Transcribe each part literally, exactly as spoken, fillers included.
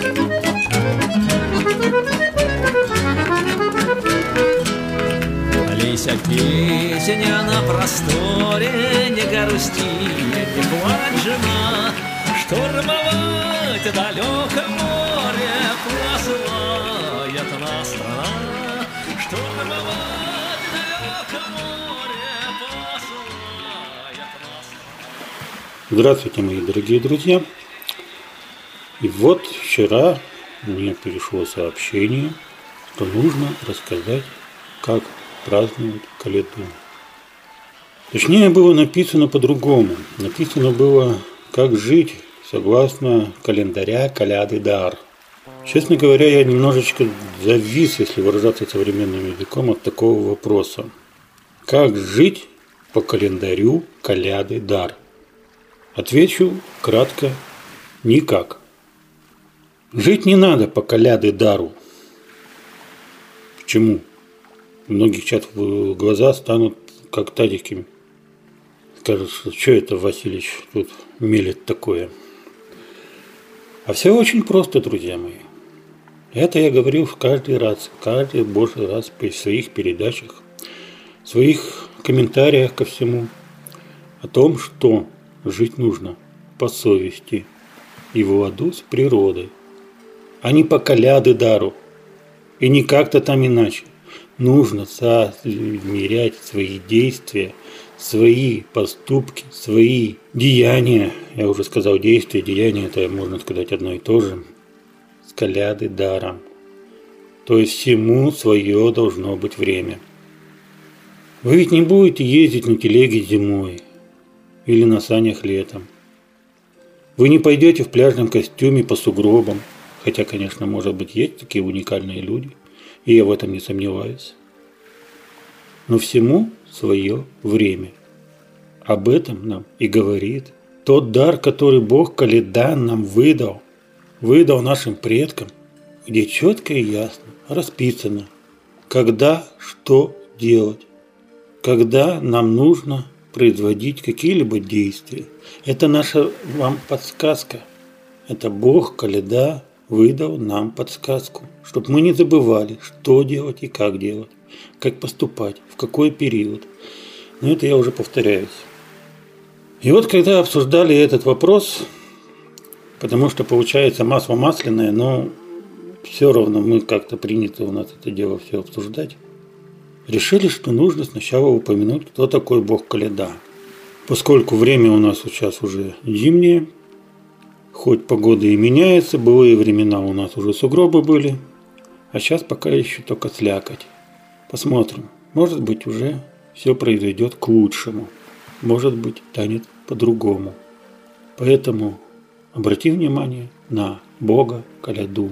Лися, песня на просторе, не грусти, не плачь, жена, штурмовать далеко море посылает нас страна, штурмовать далеко море посылает нас страна. Здравствуйте, мои дорогие друзья. И вот вчера мне пришло сообщение, что нужно рассказать, как празднуют Коляду. Точнее, было написано по-другому. Написано было, как жить согласно календаря Коляды Дар. Честно говоря, я немножечко завис, если выражаться современным языком, от такого вопроса. Как жить по календарю Коляды Дар? Отвечу кратко: никак. Жить не надо по Коляды Дару. Почему? У многих сейчас глаза станут как тазики. Скажут, что это Васильевич тут мелет такое. А все очень просто, друзья мои. Это я говорил каждый раз, каждый божий раз в своих передачах, в своих комментариях ко всему, о том, что жить нужно по совести и в ладу с природой, а не по Коляды Дару, и не как-то там иначе. Нужно соизмерять свои действия, свои поступки, свои деяния. Я уже сказал, действия, деяния, это можно сказать одно и то же. С Коляды Даром. То есть всему свое должно быть время. Вы ведь не будете ездить на телеге зимой или на санях летом. Вы не пойдете в пляжном костюме по сугробам. Хотя, конечно, может быть, есть такие уникальные люди. И я в этом не сомневаюсь. Но всему свое время. Об этом нам и говорит тот дар, который Бог Коляда нам выдал. Выдал нашим предкам, где четко и ясно расписано, когда что делать. Когда нам нужно производить какие-либо действия. Это наша вам подсказка. Это Бог Коляда выдал нам подсказку, чтобы мы не забывали, что делать и как делать, как поступать, в какой период. Но это я уже повторяюсь. И вот когда обсуждали этот вопрос, потому что получается масло масляное, но все равно мы как-то принято у нас это дело все обсуждать, решили, что нужно сначала упомянуть, кто такой Бог Коляда. Поскольку время у нас сейчас уже зимнее, хоть погода и меняется, былые времена у нас уже сугробы были, а сейчас пока еще только слякоть. Посмотрим. Может быть, уже все произойдет к лучшему. Может быть, станет по-другому. Поэтому обрати внимание на Бога Коляду.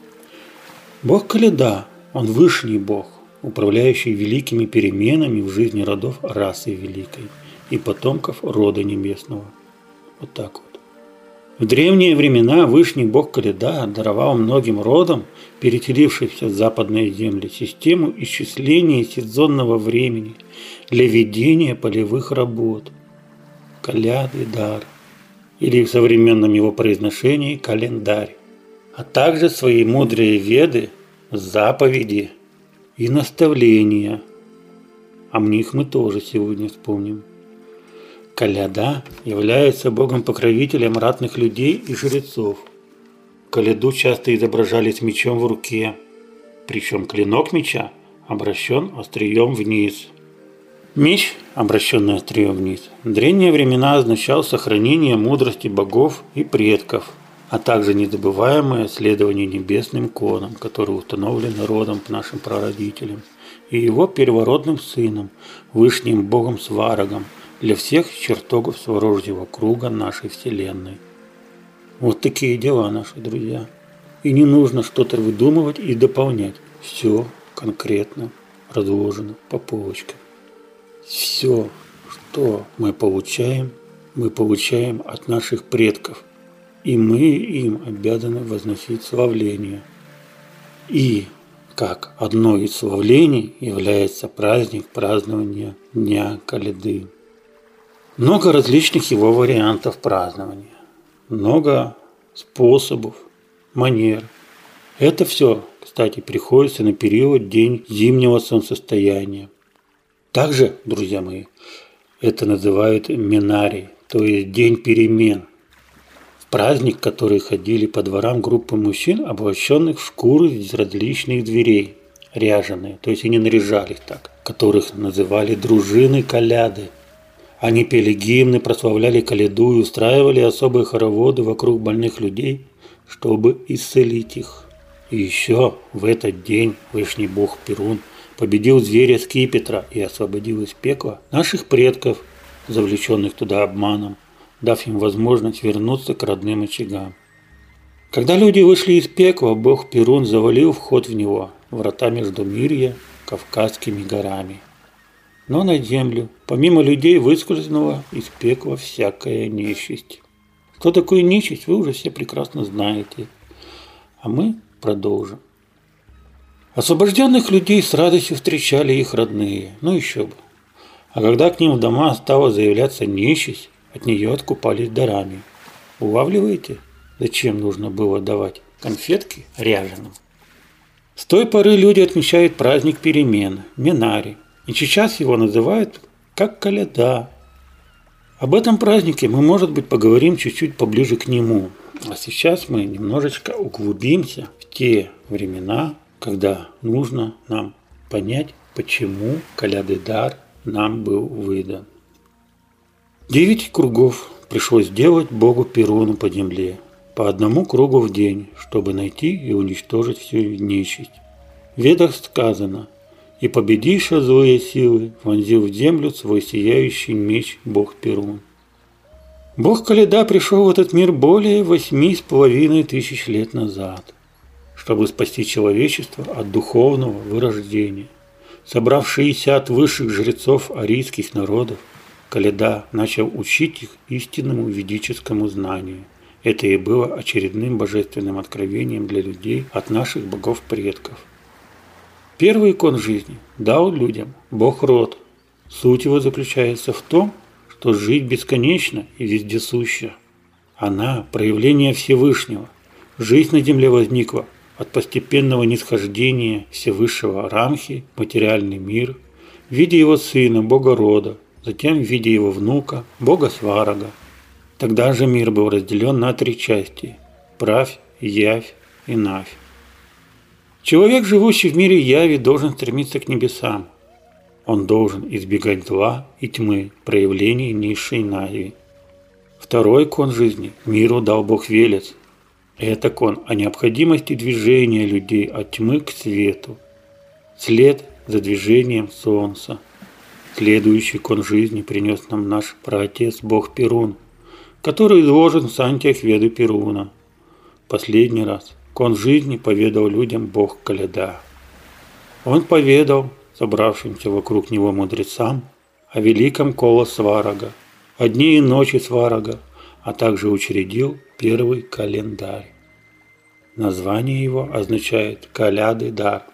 Бог Коляда, Он высший Бог, управляющий великими переменами в жизни родов расы великой и потомков рода небесного. Вот так вот. В древние времена Вышний Бог Коляда даровал многим родам, переселившимся в западные земли, систему исчисления сезонного времени для ведения полевых работ. Коляды Дар, или в современном его произношении календарь, а также свои мудрые веды, заповеди и наставления. О них мы тоже сегодня вспомним. Коляда является богом-покровителем ратных людей и жрецов. Коляду часто изображали с мечом в руке, причем клинок меча обращен острием вниз. Меч, обращенный острием вниз, в древние времена означал сохранение мудрости богов и предков, а также незабываемое следование небесным конам, которые установлены родом нашим прародителям, и его первородным сыном, вышним богом Сварогом, для всех чертогов Сварожьего круга нашей Вселенной. Вот такие дела, наши друзья. И не нужно что-то выдумывать и дополнять. Все конкретно разложено по полочкам. Все, что мы получаем, мы получаем от наших предков. И мы им обязаны возносить славление. И как одно из славлений является праздник празднования Дня Коляды. Много различных его вариантов празднования, много способов манер. Это все, кстати, приходится на период день зимнего солнцестояния. Также, друзья мои, это называют Минари, то есть день перемен. В праздник, в который ходили по дворам группы мужчин, облаченных в шкуры из различных зверей, ряженые, то есть они наряжались так, которых называли дружины коляды. Они пели гимны, прославляли коляду и устраивали особые хороводы вокруг больных людей, чтобы исцелить их. И еще в этот день Вышний Бог Перун победил зверя Скипетра и освободил из пекла наших предков, завлеченных туда обманом, дав им возможность вернуться к родным очагам. Когда люди вышли из пекла, Бог Перун завалил вход в него, врата Междумирья, Кавказскими горами. Но на землю, помимо людей, выскользнула из пекла всякая нечисть. Кто такой нечисть, вы уже все прекрасно знаете. А мы продолжим. Освобожденных людей с радостью встречали их родные, ну еще бы. А когда к ним в дома стала заявляться нечисть, от нее откупались дарами. Улавливаете, зачем нужно было давать конфетки ряженым? С той поры люди отмечают праздник перемен, Минари, и сейчас его называют как коляда. Об этом празднике мы, может быть, поговорим чуть-чуть поближе к нему. А сейчас мы немножечко углубимся в те времена, когда нужно нам понять, почему коляды дар нам был выдан. Девять кругов пришлось делать Богу Перуну по земле, по одному кругу в день, чтобы найти и уничтожить всю нечисть. В Ведах сказано: «И победивши злые силы, вонзил в землю свой сияющий меч Бог Перун». Бог Коляда пришел в этот мир более восьми с половиной тысяч лет назад, чтобы спасти человечество от духовного вырождения. Собрав шестьдесят высших жрецов арийских народов, Коляда начал учить их истинному ведическому знанию. Это и было очередным божественным откровением для людей от наших богов-предков. Первый икон жизни дал людям Бог род. Суть его заключается в том, что жить бесконечно и вездесуще. Она – проявление Всевышнего. Жизнь на земле возникла от постепенного нисхождения Всевышнего Рамхи в материальный мир в виде его сына, Бога рода, затем в виде его внука, Бога Сварога. Тогда же мир был разделен на три части – правь, явь и навь. Человек, живущий в мире яви, должен стремиться к небесам. Он должен избегать зла и тьмы, проявлений низшей нави. Второй кон жизни миру дал Бог Велес. Это кон о необходимости движения людей от тьмы к свету. След за движением солнца. Следующий кон жизни принес нам наш праотец Бог Перун, который изложен в Сантиях Веды Перуна. Последний раз кон жизни поведал людям Бог Коляда. Он поведал собравшимся вокруг него мудрецам о великом коло Сварога, о дне и ночи Сварога, а также учредил первый календарь. Название его означает «коляды дар».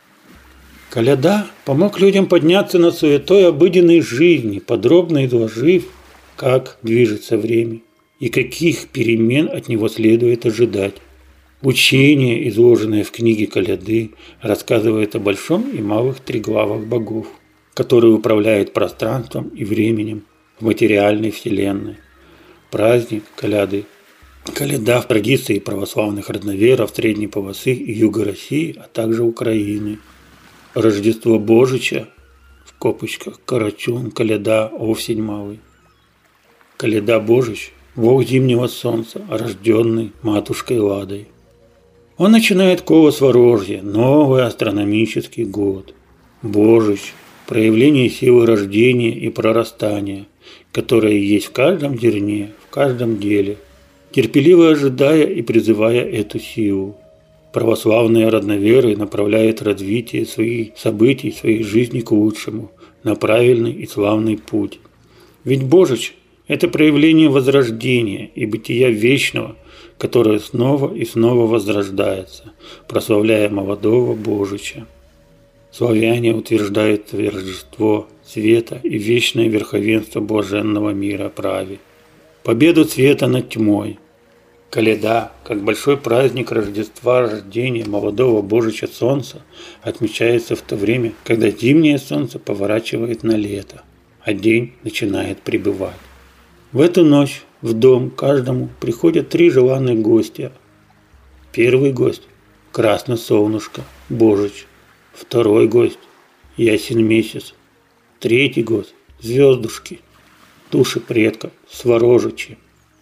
Коляда помог людям подняться над суетой обыденной жизни, подробно изложив, как движется время и каких перемен от него следует ожидать. Учение, изложенное в книге Коляды, рассказывает о большом и малых триглавах богов, которые управляют пространством и временем в материальной вселенной. Праздник Коляды. Коляда в традиции православных родноверов Средней полосы и Юга России, а также Украины. Рождество Божича, в скобочках Карачун, Коляда, Овсень малый. Коляда Божич – бог зимнего солнца, рожденный матушкой Ладой. Он начинает коло Сварожья, новый астрономический год. Божич – проявление силы рождения и прорастания, которое есть в каждом зерне, в каждом деле, терпеливо ожидая и призывая эту силу. Православные родноверы направляют развитие своих событий, своей жизни к лучшему, на правильный и славный путь. Ведь Божич – это проявление возрождения и бытия вечного, которое снова и снова возрождается, прославляя молодого Божича. Славяне утверждают торжество света и вечное верховенство блаженного мира праве, победу света над тьмой. Коляда, как большой праздник Рождества, рождения молодого Божича Солнца, отмечается в то время, когда зимнее солнце поворачивает на лето, а день начинает прибывать. В эту ночь в дом каждому приходят три желанных гостя. Первый гость – Красное Солнышко, Божич. Второй гость – Ясен Месяц. Третий гость – Звездушки, души предков, Сворожичи.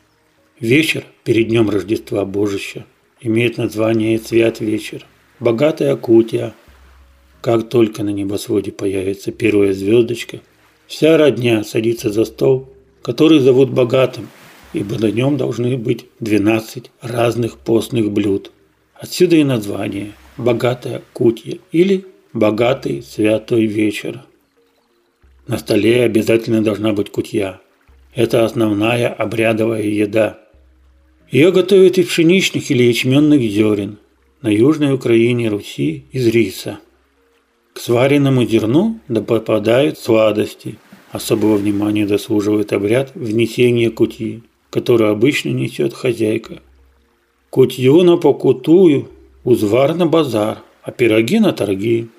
Вечер перед днем Рождества Божища имеет название Свят вечер, богатая кутия. Как только на небосводе появится первая звездочка, вся родня садится за стол, который зовут богатым, ибо на нем должны быть двенадцать разных постных блюд. Отсюда и название «богатая кутья» или «богатый святой вечер». На столе обязательно должна быть кутья. Это основная обрядовая еда. Ее готовят из пшеничных или ячменных зерен, на Южной Украине Руси из риса. К сваренному зерну попадают сладости. Особого внимания заслуживает обряд внесения кутьи, который обычно несет хозяйка. Кутью на покутую, узвар на базар, а пироги на торги.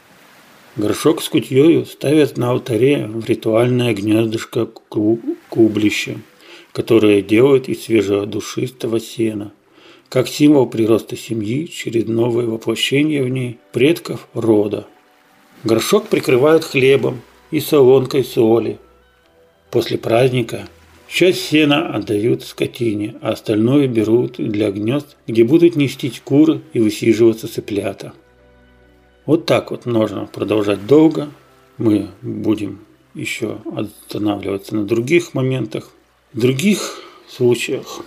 Горшок с кутьёю ставят на алтаре в ритуальное гнездышко кублище, которое делают из свежего душистого сена, как символ прироста семьи через новое воплощение в ней предков рода. Горшок прикрывают хлебом и солонкой соли. После праздника часть сена отдают скотине, а остальное берут для гнезд, где будут нестись куры и высиживаться цыплята. Вот так вот можно продолжать долго. Мы будем еще останавливаться на других моментах, в других случаях.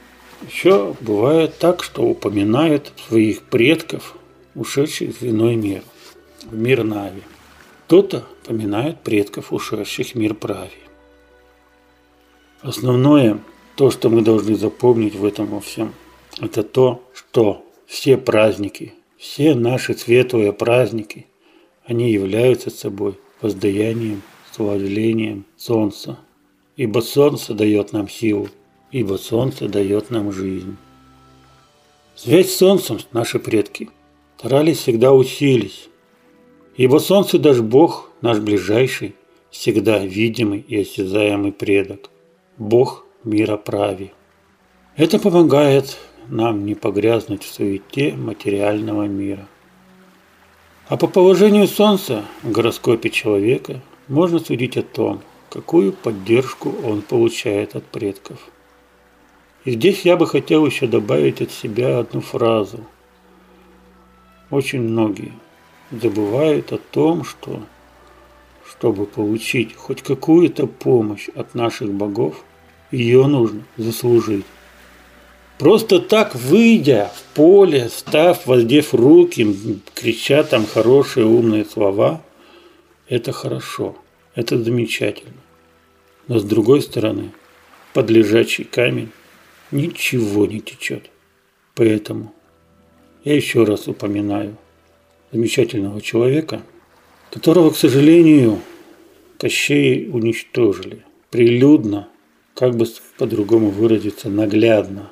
Еще бывает так, что упоминают своих предков, ушедших в иной мир, в мир Нави. Кто-то поминает предков, ушедших в мир Прави. Основное, то, что мы должны запомнить в этом во всем, это то, что все праздники, все наши светлые праздники, они являются собой воздаянием, славлением Солнца. Ибо Солнце дает нам силу, ибо Солнце дает нам жизнь. Связь с Солнцем наши предки старались всегда усилить. Ибо Солнце даже Бог, наш ближайший, всегда видимый и осязаемый предок. Бог мира Прави. Это помогает нам не погрязнуть в суете материального мира. А по положению Солнца в гороскопе человека можно судить о том, какую поддержку он получает от предков. И здесь я бы хотел еще добавить от себя одну фразу. Очень многие забывают о том, что чтобы получить хоть какую-то помощь от наших богов, ее нужно заслужить. Просто так, выйдя в поле, став, воздев руки, крича там хорошие умные слова, это хорошо, это замечательно. Но с другой стороны, под лежачий камень ничего не течет. Поэтому я еще раз упоминаю замечательного человека, которого, к сожалению, Кощеи уничтожили. Прилюдно, как бы по-другому выразиться, наглядно.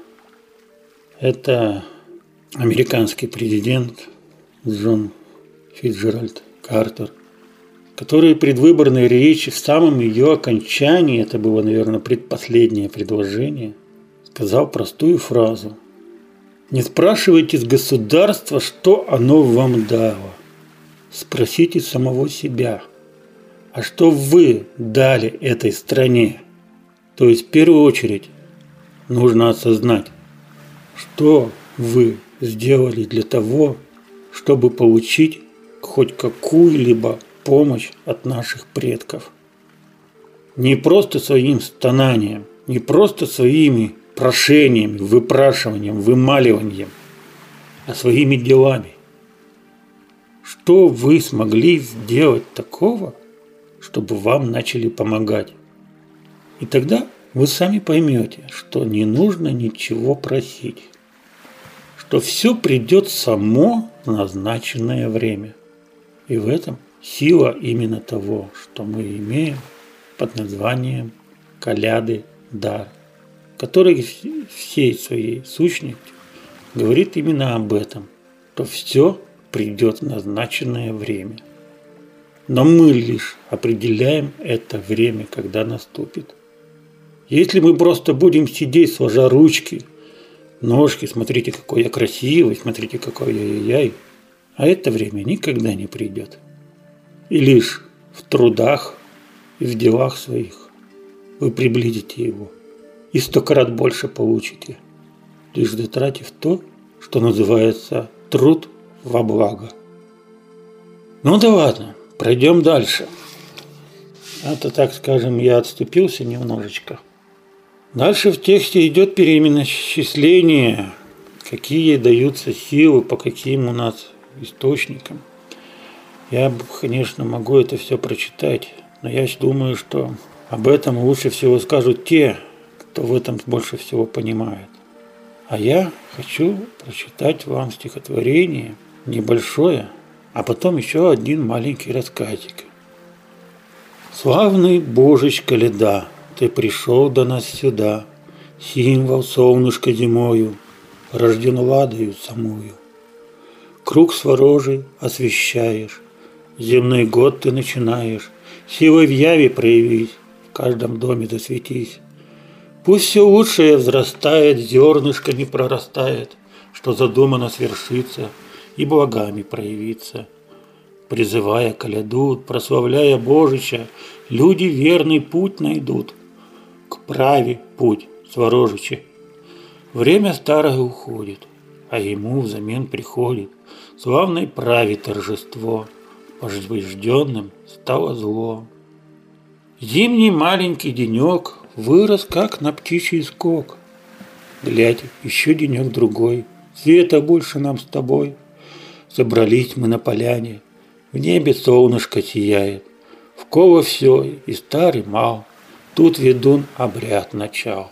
Это американский президент Джон Фицджеральд Картер, который предвыборной речи в самом ее окончании, это было, наверное, предпоследнее предложение, сказал простую фразу: «Не спрашивайте с государства, что оно вам дало. Спросите самого себя, а что вы дали этой стране?» То есть в первую очередь нужно осознать, что вы сделали для того, чтобы получить хоть какую-либо помощь от наших предков. Не просто своим стонанием, не просто своими прошениями, выпрашиванием, вымаливанием, а своими делами. Что вы смогли сделать такого, чтобы вам начали помогать? И тогда вы сами поймете, что не нужно ничего просить, что все придет само в назначенное время. И в этом сила именно того, что мы имеем под названием коляды дар, который всей своей сущностью говорит именно об этом, что все придет в назначенное время. Но мы лишь определяем это время, когда наступит. Если мы просто будем сидеть, сложа ручки, ножки, смотрите, какой я красивый, смотрите, какой я яй, а это время никогда не придет. И лишь в трудах и в делах своих вы приблизите его и стократ больше получите, лишь затратив то, что называется труд во благо. Ну да ладно, пройдем дальше. Это, так скажем, я отступился немножечко. Дальше в тексте идет переменосчисление, какие даются силы, по каким у нас источникам. Я, конечно, могу это все прочитать, но я думаю, что об этом лучше всего скажут те, кто в этом больше всего понимает. А я хочу прочитать вам стихотворение небольшое, а потом еще один маленький рассказик. Славный Божечка Леда, ты пришел до нас сюда, символ солнышка зимою, рожден ладою самую. Круг сворожий освещаешь, земной год ты начинаешь, силой в яве проявись, в каждом доме засветись. Пусть все лучшее взрастает, зернышко не прорастает, что задумано свершится и благами проявится. Призывая коляду, прославляя Божича, люди верный путь найдут, к праве путь сворожича. Время старое уходит, а ему взамен приходит славной праве торжество, побежденным стало зло. Зимний маленький денек вырос, как на птичий скок. Глядь, еще денек другой, света больше нам с тобой. Собрались мы на поляне, в небе солнышко сияет. В кого все, и старый мал, тут ведун обряд начал.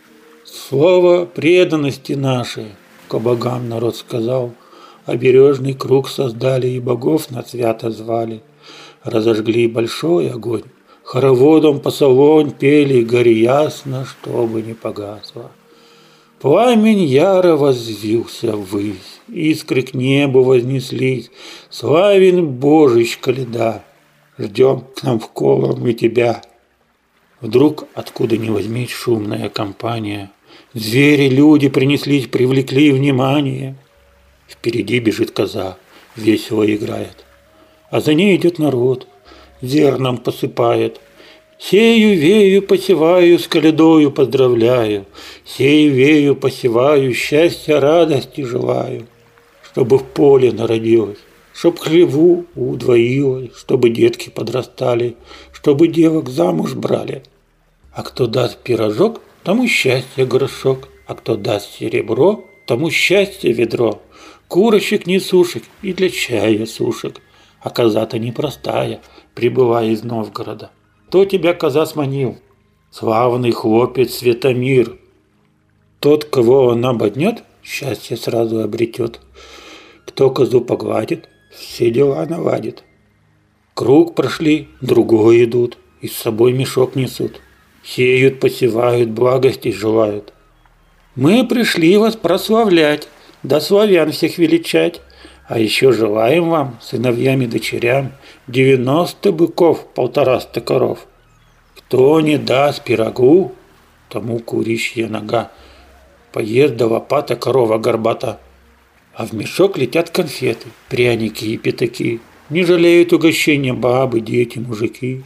Слово преданности нашей, ко богам народ сказал, обережный круг создали и богов на свято звали. Разожгли большой огонь, хороводом по солонь пели, гори ясно, чтобы не погасло. Пламень яро возвился ввысь, искры к небу вознеслись. Славен Божечка Леда, ждем к нам в коло мы тебя. Вдруг, откуда ни возьмись, шумная компания. Звери, люди принеслись, привлекли внимание. Впереди бежит коза, весело играет, а за ней идет народ, зерном посыпает. Сею, вею, посеваю, с колядою поздравляю, сею, вею, посеваю, счастья, радости желаю, чтобы в поле народилось, чтоб хлеву удвоилось, чтобы детки подрастали, чтобы девок замуж брали. А кто даст пирожок, тому счастье горшок, а кто даст серебро, тому счастье ведро. Курочек несушек и для чая сушек, а коза-то непростая, прибывая из Новгорода. Кто тебя, коза, сманил? Славный хлопец Светомир. Тот, кого она боднет, счастье сразу обретет. Кто козу погладит, все дела наладит. Круг прошли, другой идут, и с собой мешок несут. Сеют, посевают, благости желают. Мы пришли вас прославлять, да славян всех величать. А еще желаем вам, сыновьям и дочерям, девяносто быков, полтораста коров. Кто не даст пирогу, тому курищья нога. Поест до лопата корова горбата. А в мешок летят конфеты, пряники и пятаки. Не жалеют угощения бабы, дети, мужики.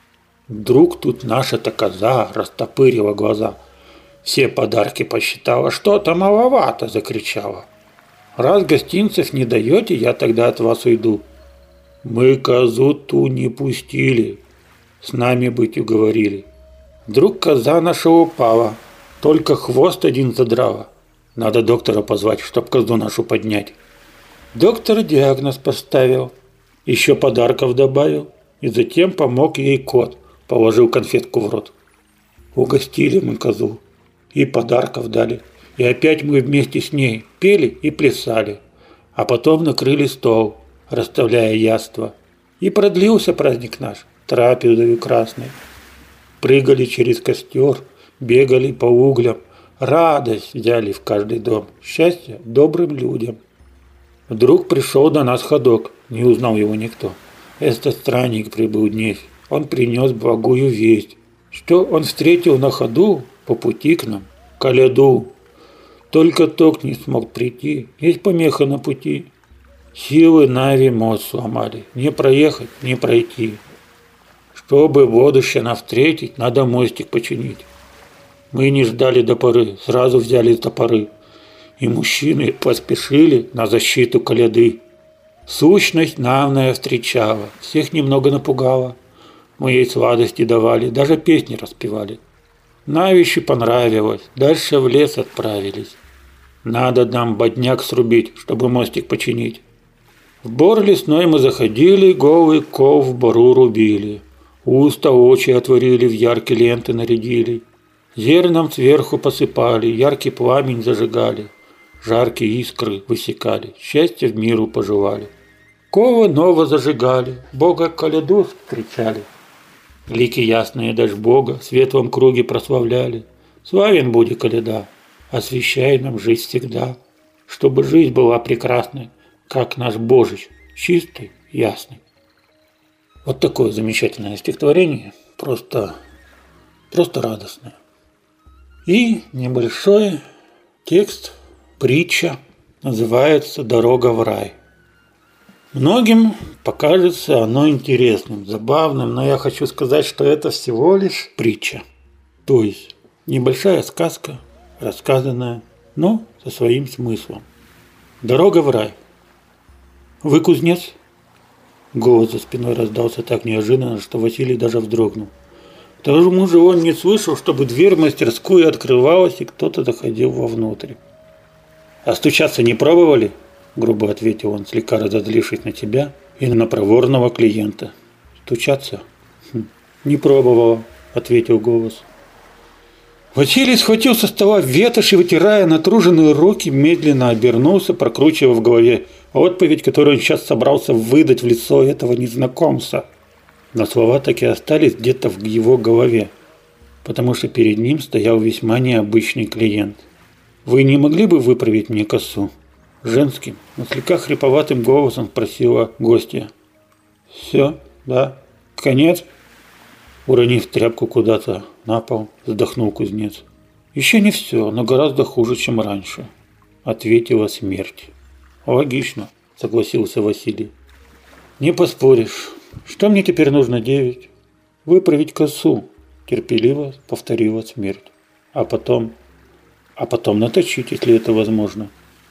Вдруг тут наша-то коза растопырила глаза. Все подарки посчитала, что-то маловато, закричала. Раз гостинцев не даете, я тогда от вас уйду. Мы козу ту не пустили, с нами быть уговорили. Вдруг коза наша упала, только хвост один задрала. Надо доктора позвать, чтоб козу нашу поднять. Доктор диагноз поставил, еще подарков добавил, и затем помог ей кот, положил конфетку в рот. Угостили мы козу и подарков дали. И опять мы вместе с ней пели и плясали, а потом накрыли стол, расставляя яства. И продлился праздник наш, трапезою красной. Прыгали через костер, бегали по углям, Радость взяли в каждый дом, счастье добрым людям. Вдруг пришел до нас ходок, не узнал его никто. Этот странник прибыл днесь, он принес благую весть, что он встретил на ходу по пути к нам коляду. Только ток не смог прийти, есть помеха на пути. Силы Нави мост сломали, не проехать, не пройти. Чтобы будущее нам встретить, надо мостик починить. Мы не ждали до поры, сразу взяли топоры. И мужчины поспешили на защиту коляды. Сущность навная встречала, всех немного напугала. Мы ей сладости давали, даже песни распевали. Навище понравилось, дальше в лес отправились. Надо нам бодняк срубить, чтобы мостик починить. В бор лесной мы заходили, голый ков в бору рубили. Уста очи отворили, в яркие ленты нарядили. Зерном сверху посыпали, яркий пламень зажигали. Жаркие искры высекали, счастье в миру пожелали. Ковы ново зажигали, Бога коляду встречали. Лики ясные дашь Бога в светлом круге прославляли. Славен буди коляда, освящай нам жизнь всегда, чтобы жизнь была прекрасной, как наш Божич, чистый, ясный. Вот такое замечательное стихотворение, просто, просто радостное. И небольшой текст, притча, называется «Дорога в рай». Многим покажется оно интересным, забавным, но я хочу сказать, что это всего лишь притча. То есть небольшая сказка, рассказанная, но со своим смыслом. Дорога в рай. Вы кузнец? Голос за спиной раздался так неожиданно, что Василий даже вздрогнул. К тому же он не слышал, чтобы дверь в мастерскую открывалась, и кто-то заходил вовнутрь. «А стучаться не пробовали?» – грубо ответил он, слегка разозлившись на тебя и на проворного клиента. «Стучаться?» хм, «Не пробовала», – ответил голос. Василий схватил со стола ветошь и, вытирая натруженные руки, медленно обернулся, прокручивая в голове отповедь, которую он сейчас собрался выдать в лицо этого незнакомца. Но слова так и остались где-то в его голове, потому что перед ним стоял весьма необычный клиент. «Вы не могли бы выправить мне косу?» Женским, но слегка хриповатым голосом спросила гостья. «Все, да, конец?» Уронив тряпку куда-то на пол, вздохнул кузнец. «Еще не все, но гораздо хуже, чем раньше», — ответила смерть. «Логично», — согласился Василий. «Не поспоришь. Что мне теперь нужно делать?» «Выправить косу», — терпеливо повторила смерть. «А потом...» «А потом наточить, если это возможно».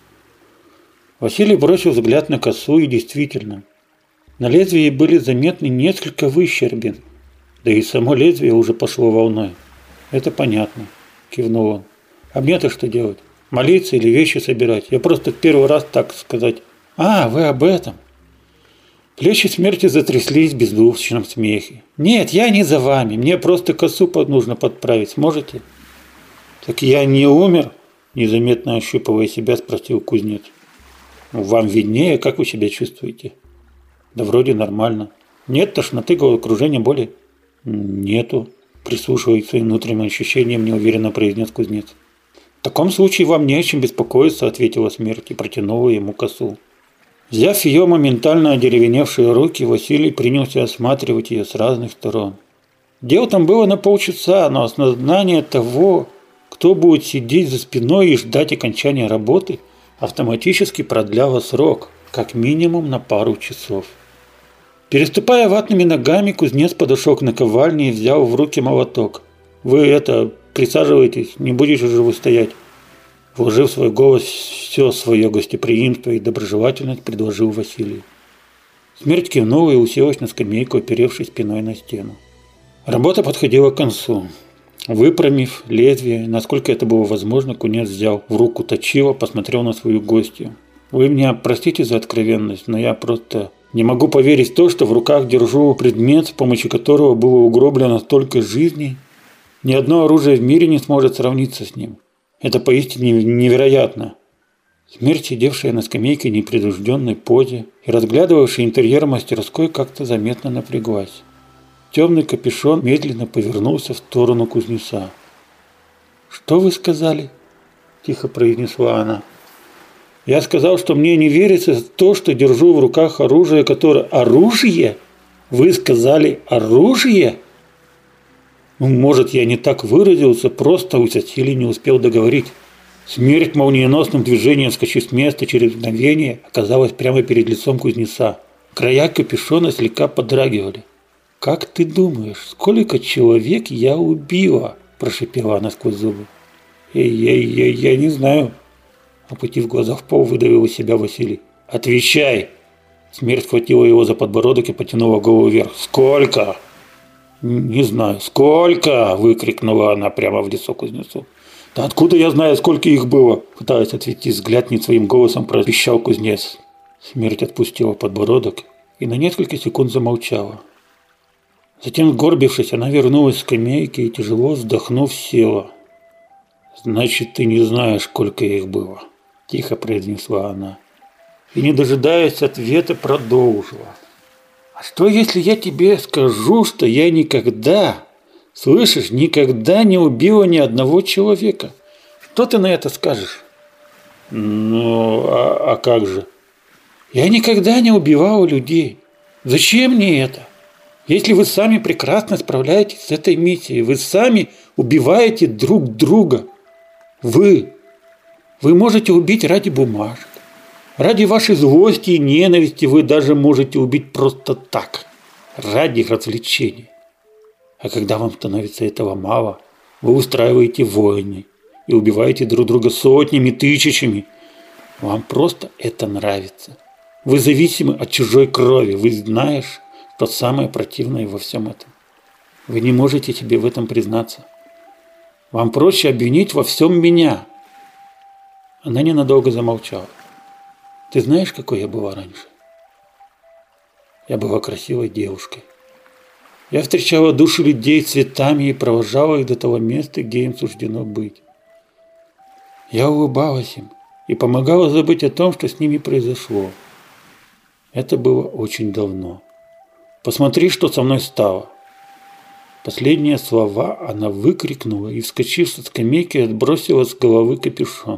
Василий бросил взгляд на косу, и действительно, на лезвии были заметны несколько выщербин, да и само лезвие уже пошло волной. «Это понятно», – кивнул он. «А мне-то что делать? Молиться или вещи собирать? Я просто в первый раз, так сказать...» «А, вы об этом?» Плечи смерти затряслись в беззвучном смехе. «Нет, я не за вами, мне просто косу нужно подправить, сможете?» «Так я не умер?» – незаметно ощупывая себя, спросил кузнец. «Вам виднее, как вы себя чувствуете?» «Да вроде нормально. Нет тошноты, головокружения, боли?» «Нету», – прислушиваясь к своим внутренним ощущениям, неуверенно произнес кузнец. «В таком случае вам не о чем беспокоиться», – ответила смерть и протянула ему косу. Взяв ее моментально одеревеневшие руки, Василий принялся осматривать ее с разных сторон. Дело там было на полчаса, но осознание того, кто будет сидеть за спиной и ждать окончания работы, автоматически продляло срок, как минимум на пару часов. Переступая ватными ногами, кузнец подошел к наковальне и взял в руки молоток. «Вы это, присаживайтесь, не будете же вы стоять». Вложив в свой голос все свое гостеприимство и доброжелательность, предложил Василий. Смерть кивнула и уселась на скамейку, оперевшись спиной на стену. Работа подходила к концу. Выпрямив лезвие, насколько это было возможно, кузнец взял в руку точило, посмотрел на свою гостью. «Вы меня простите за откровенность, но я просто не могу поверить в то, что в руках держу предмет, с помощью которого было угроблено столько жизней. Ни одно оружие в мире не сможет сравниться с ним. Это поистине невероятно». Смерть, сидевшая на скамейке в непринужденной позе и разглядывавшая интерьер мастерской, как-то заметно напряглась. Темный капюшон медленно повернулся в сторону кузнеца. «Что вы сказали?» – тихо произнесла она. «Я сказал, что мне не верится то, что держу в руках оружие, которое...» «Оружие? Вы сказали оружие?» Ну, может, я не так выразился, просто Василий не успел договорить. Смерть молниеносным движением, вскочив с места через мгновение, оказалась прямо перед лицом кузнеца. Края капюшона слегка подрагивали. «Как ты думаешь, сколько человек я убила?» – прошипела она сквозь зубы. «Я, я, я, я не знаю», – опустив глаза в пол, выдавил из себя Василий. «Отвечай!» Смерть схватила его за подбородок и потянула голову вверх. «Сколько?» «Не знаю, сколько?» – выкрикнула она прямо в лицо кузнецу. «Да откуда я знаю, сколько их было?» – пытаясь отвести взгляд, не своим голосом пропищал кузнец. Смерть отпустила подбородок и на несколько секунд замолчала. Затем, сгорбившись, она вернулась к скамейке и, тяжело вздохнув, села. «Значит, ты не знаешь, сколько их было», – тихо произнесла она. И, не дожидаясь ответа, продолжила. «А что, если я тебе скажу, что я никогда, слышишь, никогда не убила ни одного человека? Что ты на это скажешь?» «Ну, а, а как же?» «Я никогда не убивала людей. Зачем мне это? Если вы сами прекрасно справляетесь с этой миссией, вы сами убиваете друг друга. Вы, вы можете убить ради бумажек. Ради вашей злости и ненависти вы даже можете убить просто так, ради развлечений. А когда вам становится этого мало, вы устраиваете войны и убиваете друг друга сотнями, тысячами. Вам просто это нравится. Вы зависимы от чужой крови. Вы знаешь, что самое противное во всем этом. Вы не можете себе в этом признаться. Вам проще обвинить во всем меня». Она ненадолго замолчала. «Ты знаешь, какой я была раньше? Я была красивой девушкой. Я встречала души людей цветами и провожала их до того места, где им суждено быть. Я улыбалась им и помогала забыть о том, что с ними произошло. Это было очень давно. Посмотри, что со мной стало». Последние слова она выкрикнула и, вскочив со скамейки, отбросила с головы капюшон.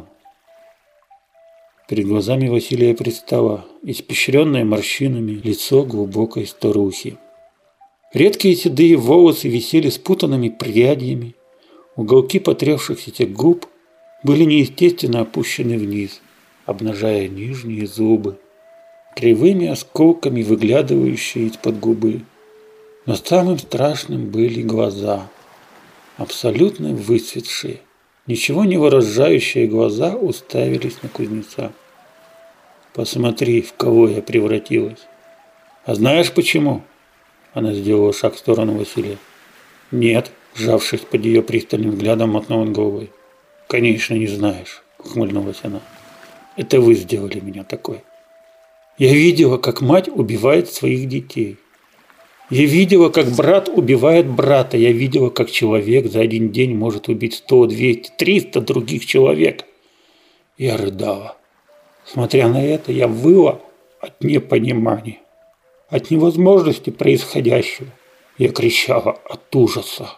Перед глазами Василия предстало испещренное морщинами лицо глубокой старухи. Редкие седые волосы висели спутанными прядями, уголки потревшихся губ были неестественно опущены вниз, обнажая нижние зубы, кривыми осколками выглядывающие из-под губы. Но самым страшным были глаза, абсолютно выцветшие. Ничего не выражающие глаза уставились на кузнеца. «Посмотри, в кого я превратилась. А знаешь почему?» Она сделала шаг в сторону Василия. «Нет», сжавшись под ее пристальным взглядом, мотнул он головой. «Конечно, не знаешь», ухмыльнулась она. «Это вы сделали меня такой. Я видела, как мать убивает своих детей. Я видела, как брат убивает брата. Я видела, как человек за один день может убить сто, двести, триста других человек. Я рыдала. Смотря на это, я выла от непонимания, от невозможности происходящего. Я кричала от ужаса.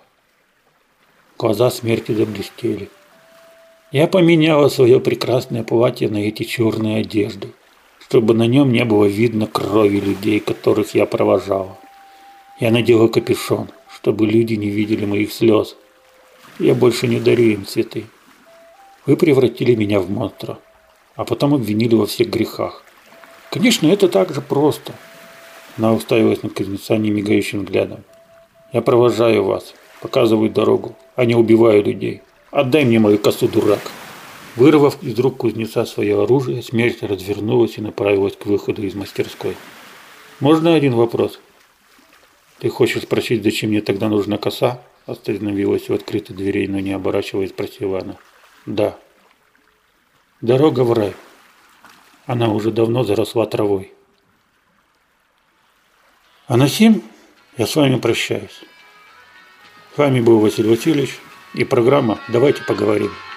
Глаза смерти заблестели. Я поменяла свое прекрасное платье на эти черные одежды, чтобы на нем не было видно крови людей, которых я провожала. Я надела капюшон, чтобы люди не видели моих слез. Я больше не дарю им цветы. Вы превратили меня в монстра, а потом обвинили во всех грехах. Конечно, это так же просто. Она уставилась на кузнеца немигающим взглядом. Я провожаю вас, показываю дорогу, а не убиваю людей. Отдай мне мою косу, дурак. Вырвав из рук кузнеца свое оружие, смерть развернулась и направилась к выходу из мастерской. Можно один вопрос? «Ты хочешь спросить, зачем мне тогда нужна коса?» Остановилась у открытой дверей, но не оборачиваясь, спросила она. «Да». «Дорога в рай. Она уже давно заросла травой. А на сим я с вами прощаюсь. С вами был Василий Васильевич и программа «Давайте поговорим».